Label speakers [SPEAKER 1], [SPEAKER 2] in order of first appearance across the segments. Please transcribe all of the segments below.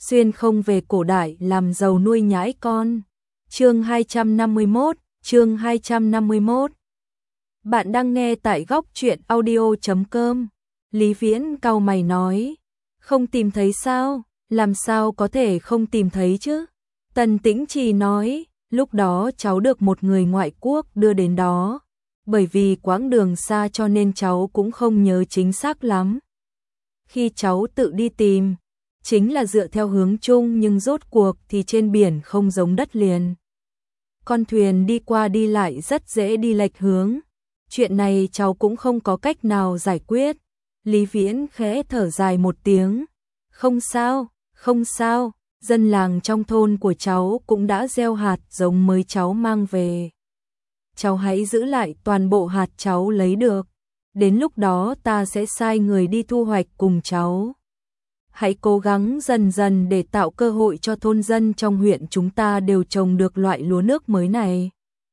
[SPEAKER 1] xuyên không về cổ đại làm giàu nuôi nhãi con. Chương 251, chương 251. Bạn đang nghe tại góc truyện audio.com. Lý Viễn cau mày nói, không tìm thấy sao? Làm sao có thể không tìm thấy chứ? Tần Tĩnh Trì nói, lúc đó cháu được một người ngoại quốc đưa đến đó. Bởi vì quãng đường xa cho nên cháu cũng không nhớ chính xác lắm. Khi cháu tự đi tìm, chính là dựa theo hướng chung nhưng rốt cuộc thì trên biển không giống đất liền. Con thuyền đi qua đi lại rất dễ đi lệch hướng. Chuyện này cháu cũng không có cách nào giải quyết. Lý Viễn khẽ thở dài một tiếng. Không sao, không sao, dân làng trong thôn của cháu cũng đã gieo hạt giống mới cháu mang về. Cháu hãy giữ lại toàn bộ hạt cháu lấy được. Đến lúc đó ta sẽ sai người đi thu hoạch cùng cháu. Hãy cố gắng dần dần để tạo cơ hội cho thôn dân trong huyện chúng ta đều trồng được loại lúa nước mới này.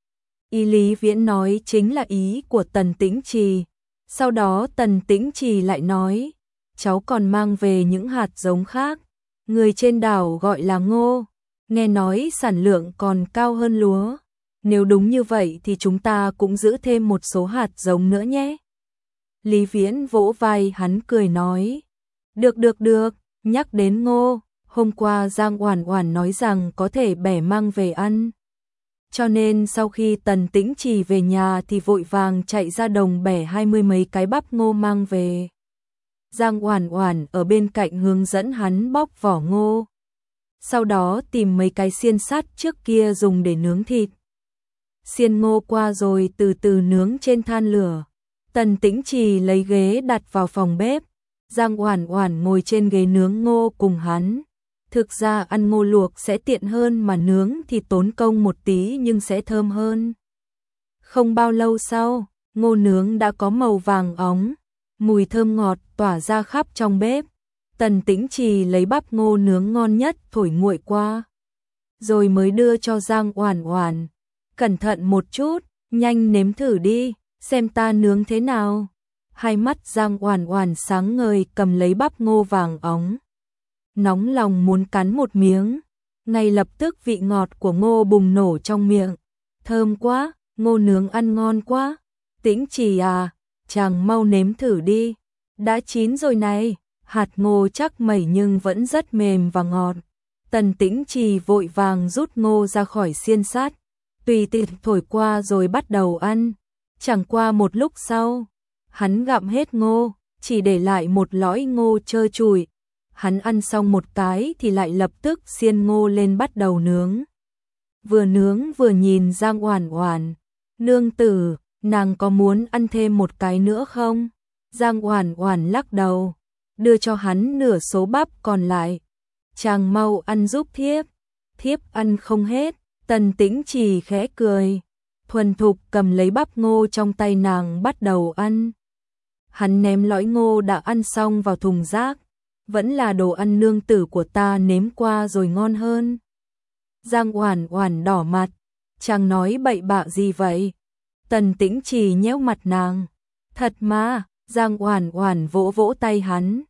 [SPEAKER 1] Ý Lý Viễn nói chính là ý của Tần Tĩnh Trì. Sau đó Tần Tĩnh Trì lại nói, cháu còn mang về những hạt giống khác. Người trên đảo gọi là ngô, nghe nói sản lượng còn cao hơn lúa. Nếu đúng như vậy thì chúng ta cũng giữ thêm một số hạt giống nữa nhé. Lý Viễn vỗ vai hắn cười nói, được, nhắc đến ngô, hôm qua Giang Oản Oản nói rằng có thể bẻ mang về ăn. Cho nên sau khi Tần Tĩnh Trì về nhà thì vội vàng chạy ra đồng bẻ 20 mấy cái bắp ngô mang về. Giang Oản Oản ở bên cạnh hướng dẫn hắn bóc vỏ ngô. Sau đó tìm mấy cái xiên sắt trước kia dùng để nướng thịt. Xiên ngô qua rồi từ từ nướng trên than lửa. Tần Tĩnh Trì lấy ghế đặt vào phòng bếp. Giang Oản Oản ngồi trên ghế nướng ngô cùng hắn. Thực ra ăn ngô luộc sẽ tiện hơn mà nướng thì tốn công một tí nhưng sẽ thơm hơn. Không bao lâu sau, ngô nướng đã có màu vàng óng, mùi thơm ngọt tỏa ra khắp trong bếp. Tần Tĩnh Trì lấy bắp ngô nướng ngon nhất thổi nguội qua, rồi mới đưa cho Giang Oản Oản. Cẩn thận một chút, nhanh nếm thử đi, xem ta nướng thế nào. Hai mắt Giang Oản Oản sáng ngời cầm lấy bắp ngô vàng óng. Nóng lòng muốn cắn một miếng, ngay lập tức vị ngọt của ngô bùng nổ trong miệng. Thơm quá, ngô nướng ăn ngon quá. Tĩnh Trì à, chàng mau nếm thử đi. Đã chín rồi này, hạt ngô chắc mẩy nhưng vẫn rất mềm và ngọt. Tần Tĩnh Trì vội vàng rút ngô ra khỏi xiên sắt, tùy tiện thổi qua rồi bắt đầu ăn. Chẳng qua một lúc sau, hắn gặm hết ngô, chỉ để lại một lõi ngô trơ trụi. Hắn ăn xong một cái thì lại lập tức xiên ngô lên bắt đầu nướng. Vừa nướng vừa nhìn Giang Oản Oản, nương tử, nàng có muốn ăn thêm một cái nữa không? Giang Oản Oản lắc đầu, đưa cho hắn nửa số bắp còn lại. Chàng mau ăn giúp thiếp, thiếp ăn không hết. Tần Tĩnh Trì khẽ cười, thuần thục cầm lấy bắp ngô trong tay nàng bắt đầu ăn. Hắn ném lõi ngô đã ăn xong vào thùng rác. Vẫn là đồ ăn nương tử của ta nếm qua rồi ngon hơn. Giang Oản Oản đỏ mặt, chàng nói bậy bạ gì vậy? Tần Tĩnh Trì nhéo mặt nàng. Thật mà, Giang Oản Oản vỗ vỗ tay hắn.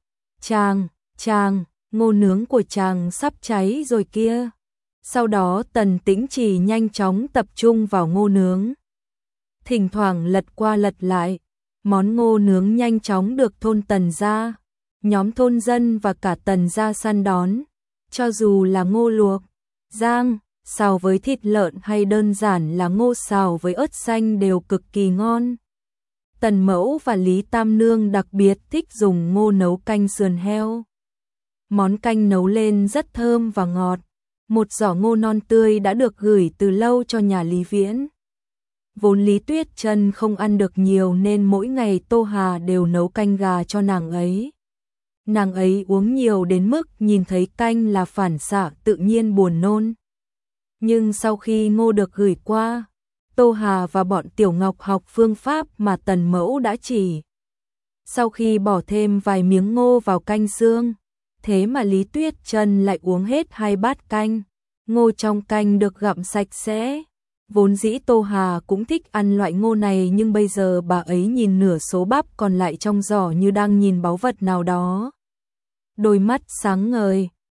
[SPEAKER 1] Chàng, ngô nướng của chàng sắp cháy rồi kia. Sau đó Tần Tĩnh Trì nhanh chóng tập trung vào ngô nướng. Thỉnh thoảng lật qua lật lại, món ngô nướng nhanh chóng được thôn Tần gia, nhóm thôn dân và cả Tần gia săn đón. Cho dù là ngô luộc, rang, xào với thịt lợn hay đơn giản là ngô xào với ớt xanh đều cực kỳ ngon. Tần Mẫu và Lý Tam Nương đặc biệt thích dùng ngô nấu canh sườn heo. Món canh nấu lên rất thơm và ngọt. Một giỏ ngô non tươi đã được gửi từ lâu cho nhà Lý Viễn. Vốn Lý Tuyết Chân không ăn được nhiều nên mỗi ngày Tô Hà đều nấu canh gà cho nàng ấy. Nàng ấy uống nhiều đến mức nhìn thấy canh là phản xạ tự nhiên buồn nôn. Nhưng sau khi ngô được gửi qua, Tô Hà và bọn Tiểu Ngọc học phương pháp mà Tần Mẫu đã chỉ. Sau khi bỏ thêm vài miếng ngô vào canh xương, thế mà Lý Tuyết Chân lại uống hết 2 bát canh. Ngô trong canh được gặm sạch sẽ. Vốn dĩ Tô Hà cũng thích ăn loại ngô này nhưng bây giờ bà ấy nhìn nửa số bắp còn lại trong giỏ như đang nhìn báu vật nào đó. Đôi mắt sáng ngời,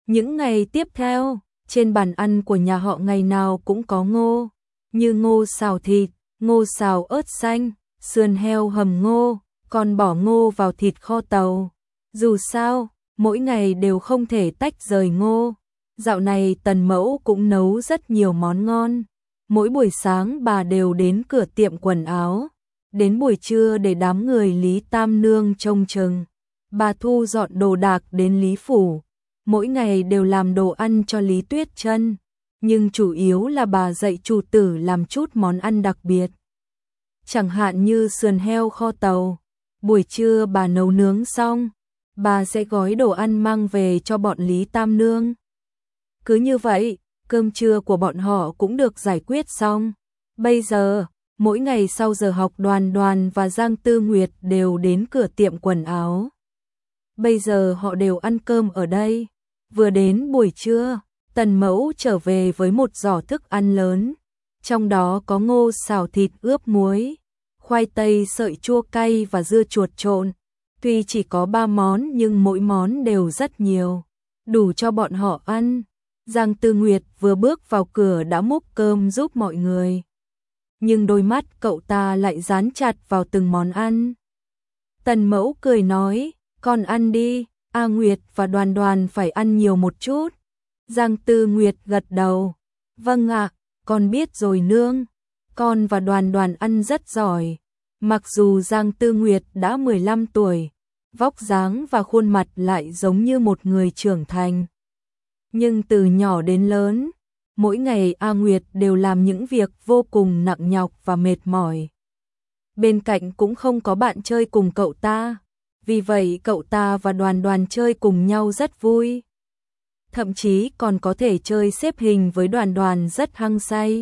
[SPEAKER 1] Những ngày tiếp theo, trên bàn ăn của nhà họ ngày nào cũng có ngô, như ngô xào thịt, ngô xào ớt xanh, sườn heo hầm ngô, còn bỏ ngô vào thịt kho tàu. Dù sao, mỗi ngày đều không thể tách rời ngô. Dạo này Tần Mẫu cũng nấu rất nhiều món ngon. Mỗi buổi sáng bà đều đến cửa tiệm quần áo, đến buổi trưa để đám người Lý Tam Nương trông chừng. Bà thu dọn đồ đạc đến Lý Phủ, mỗi ngày đều làm đồ ăn cho Lý Tuyết Trân, nhưng chủ yếu là bà dạy chủ tử làm chút món ăn đặc biệt. Chẳng hạn như sườn heo kho tàu, buổi trưa bà nấu nướng xong, bà sẽ gói đồ ăn mang về cho bọn Lý Tam Nương. Cứ như vậy, cơm trưa của bọn họ cũng được giải quyết xong. Bây giờ, mỗi ngày sau giờ học Đoàn Đoàn và Giang Tư Nguyệt đều đến cửa tiệm quần áo. Bây giờ họ đều ăn cơm ở đây. Vừa đến buổi trưa, Tần Mẫu trở về với một giỏ thức ăn lớn. Trong đó có ngô xào thịt ướp muối, khoai tây sợi chua cay và dưa chuột trộn. Tuy chỉ có 3 món nhưng mỗi món đều rất nhiều, đủ cho bọn họ ăn. Giang Tư Nguyệt vừa bước vào cửa đã múc cơm giúp mọi người. Nhưng đôi mắt cậu ta lại dán chặt vào từng món ăn. Tần Mẫu cười nói, con ăn đi, A Nguyệt và Đoàn Đoàn phải ăn nhiều một chút. Giang Tư Nguyệt gật đầu, vâng ạ, con biết rồi nương. Con và Đoàn Đoàn ăn rất giỏi. Mặc dù Giang Tư Nguyệt đã 15 tuổi, vóc dáng và khuôn mặt lại giống như một người trưởng thành. Nhưng từ nhỏ đến lớn, mỗi ngày A Nguyệt đều làm những việc vô cùng nặng nhọc và mệt mỏi. Bên cạnh cũng không có bạn chơi cùng cậu ta, vì vậy cậu ta và Đoàn Đoàn chơi cùng nhau rất vui. Thậm chí còn có thể chơi xếp hình với Đoàn Đoàn rất hăng say.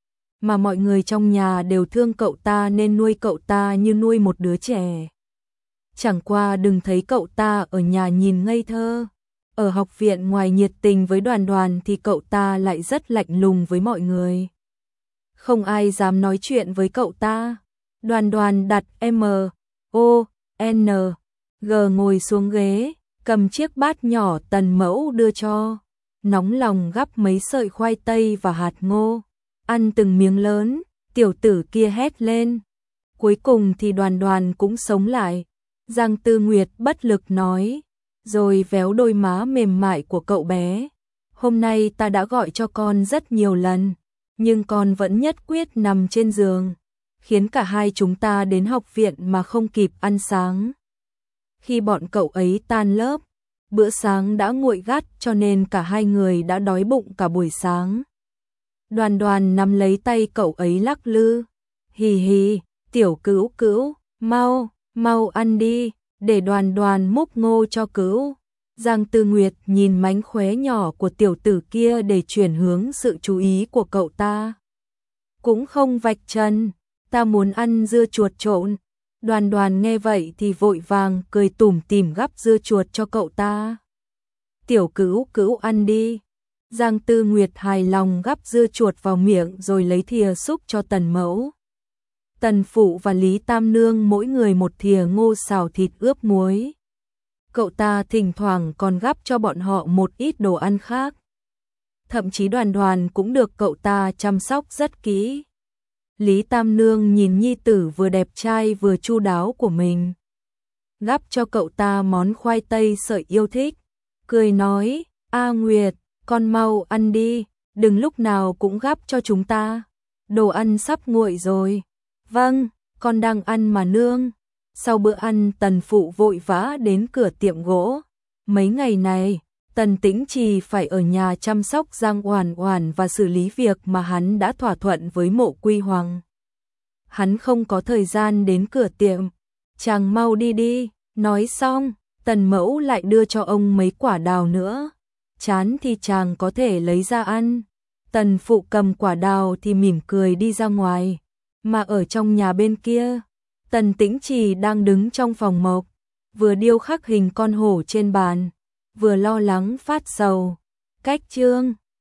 [SPEAKER 1] Mà mọi người trong nhà đều thương cậu ta nên nuôi cậu ta như nuôi một đứa trẻ. Chẳng qua đừng thấy cậu ta ở nhà nhìn ngây thơ. Ở học viện ngoài nhiệt tình với Đoàn Đoàn thì cậu ta lại rất lạnh lùng với mọi người. Không ai dám nói chuyện với cậu ta. Đoàn Đoàn đặt M.O.N.G ngồi xuống ghế, cầm chiếc bát nhỏ Tần Mẫu đưa cho. Nóng lòng gắp mấy sợi khoai tây và hạt ngô. Ăn từng miếng lớn, tiểu tử kia hét lên. Cuối cùng thì Đoàn Đoàn cũng sống lại. Giang Tư Nguyệt bất lực nói, rồi véo đôi má mềm mại của cậu bé. Hôm nay ta đã gọi cho con rất nhiều lần, nhưng con vẫn nhất quyết nằm trên giường, khiến cả hai chúng ta đến học viện mà không kịp ăn sáng. Khi bọn cậu ấy tan lớp, bữa sáng đã nguội gắt cho nên cả hai người đã đói bụng cả buổi sáng. Đoàn Đoàn nắm lấy tay cậu ấy lắc lư. Hì hì, tiểu Cữu Cữu, mau ăn đi, để Đoàn Đoàn múc ngô cho Cữu. Giang Tư Nguyệt nhìn mánh khóe nhỏ của tiểu tử kia để chuyển hướng sự chú ý của cậu ta. Cũng không vạch trần, ta muốn ăn dưa chuột trộn. Đoàn Đoàn nghe vậy thì vội vàng cười tủm tỉm gắp dưa chuột cho cậu ta. Tiểu Cữu Cữu ăn đi. Giang Tư Nguyệt hài lòng gắp dưa chuột vào miệng rồi lấy thìa xúc cho Tần Mẫu. Tần Phụ và Lý Tam Nương mỗi người một thìa ngô xào thịt ướp muối. Cậu ta thỉnh thoảng còn gắp cho bọn họ một ít đồ ăn khác. Thậm chí Đoàn Đoàn cũng được cậu ta chăm sóc rất kỹ. Lý Tam Nương nhìn nhi tử vừa đẹp trai vừa chu đáo của mình, gắp cho cậu ta món khoai tây sợi yêu thích, cười nói, A Nguyệt, con mau ăn đi, đừng lúc nào cũng gắp cho chúng ta, đồ ăn sắp nguội rồi. Vâng, con đang ăn mà nương. Sau bữa ăn Tần Phụ vội vã đến cửa tiệm gỗ. Mấy ngày này, Tần Tĩnh Trì phải ở nhà chăm sóc Giang Oản Oản và xử lý việc mà hắn đã thỏa thuận với Mộ Quy Hoàng. Hắn không có thời gian đến cửa tiệm. Chàng mau đi đi. Nói xong, Tần Mẫu lại đưa cho ông mấy quả đào nữa. Chán thì chàng có thể lấy ra ăn. Tần Phụ cầm quả đào thì mỉm cười đi ra ngoài. Mà ở trong nhà bên kia, Tần Tĩnh Trì đang đứng trong phòng mộc, vừa điêu khắc hình con hổ trên bàn, vừa lo lắng phát sầu. Cách chương